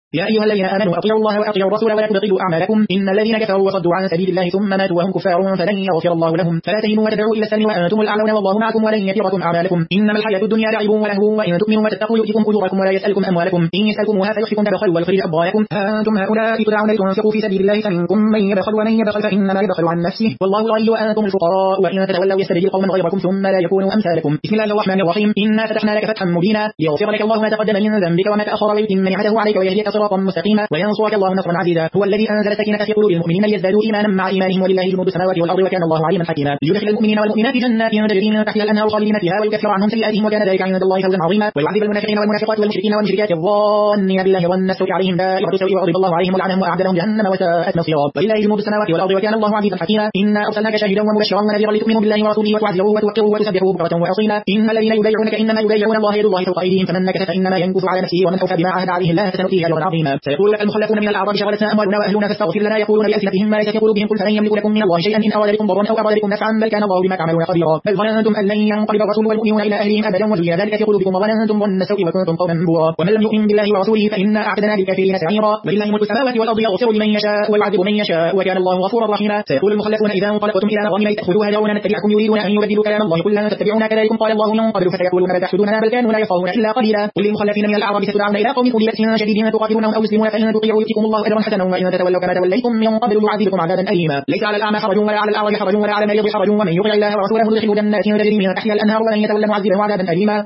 يا أيها الذين آمنوا أطيعوا الله وأطيعوا الرسول ولا تبطلوا أعمالكم إن الذين كفروا وصدوا عن سبيل الله ثم ماتوا وهم كفار فلن يغفر الله لهم فلا تهنوا وتدعوا إلى السلم وأنتم الأعلون والله معكم ولن يتركم أعمالكم إنما الحياة الدنيا لعب ولهو وإن تؤمنوا وتتقوا يؤتكم أجوركم ولا يسألكم أموالكم إن يسألكموها فيحفكم تبخلوا ويخرج أضغانكم أنتم هؤلاء تدعون لتنفقوا في سبيل الله فمنكم من يبخل ومن يبخل فإنما يبخل عن نفسه والله الغني وأنتم الفقراء وإن تتولوا يستبدل قوما غيركم ثم لا يكونوا أمثالكم بسم الله الرحمن الرحيم إنا فتحنا لك فتحا مبينا ليغفر لك الله ما تقدم من ذنبك وما تأخر ويتم نعمته عليك ويهديك صراطا مستقيما وينصرك الله نصرا عزيزا هو الذي أنزل السكينة في قلوب المؤمنين ليزدادوا إيمانا مع إيمانهم ولله جنود السماوات والأرض وكان الله عليما حكيما ليدخل المؤمنين والمؤمنات جنات تجري من تحتها الأنهار خالدين فيها ويكفر عنهم سيئاتهم وكان ذلك عند الله فوزا عظيما ويعذب المنافقين والمنافقات والمشركين والمشركات الظانين بالله ظن السوء عليهم دائرة السوء وغضب الله عليهم ولعنهم وأعد لهم جهنم وساءت مصيرا ولله جنود السماوات والأرض وكان الله عزيزا حكيما إنا أرسلناك شاهدا ومبشرا ونذيرا لتؤمنوا بالله ورسوله وتعزروه وتوقروه وتسبحوه بكرة وأصيلا إن الذين يبايعونك إنما يبايعون الله يد الله فوق أيديهم فمن نكث فإنما ينكث على نفسه ومن أوفى بما عاهد عليه الله فسنؤتيه أجرا عظيما سيقول لك المخلفون من الأعراب شغلتنا أموالنا وأهلنا فاستغفر لنا يقولون بألسنتهم ما ليس في قلوبهم قل فلن يملك لكم من الله شيئا إن أراد بكم ضرا أو أراد بكم نفعا بل كان الله بما تعملون خبيرا بل ظننتم أن لن ينقلب الرسول والمؤمنون إلى أهلهم أبدا وزين ذلك في قلوبكم وظننتم ظن السوء وكنتم قوما بورا ومن لم يؤمن بالله ورسوله فإنا أعتدنا للكافرين سعيرا ولله ملك السماوات والأرض يغفر لمن يشاء ويعذب من يشاء وكان الله غفورا رحيما سيقول المخلفون إذا انطلقتم إلى مغانم لتأخذوها دعونا نتبعكم يريدون أن يبدلوا كلام الله قل لن تتبعونا كذلكم قال الله من قبل فسيقولون ما تحسدوننا بل كانوا لا يفقهون إلا قليلا قل للمخلفين من الأعراب ستدعون إلى قوم أولي بأس شديد تقاتلونهم أو يسلمون فإن تطيعوا يؤتكم الله أجرا حسنا وإن تتولوا كما توليتم من قبل يعذبكم عذابا أليما ليس على الأعمى حرج ولا على الأعرج حرج ولا على المريض حرج ومن يطع الله ورسوله يدخله جنات تجري من تحتها الأنهار ومن يتولى معذبه عذابا أليما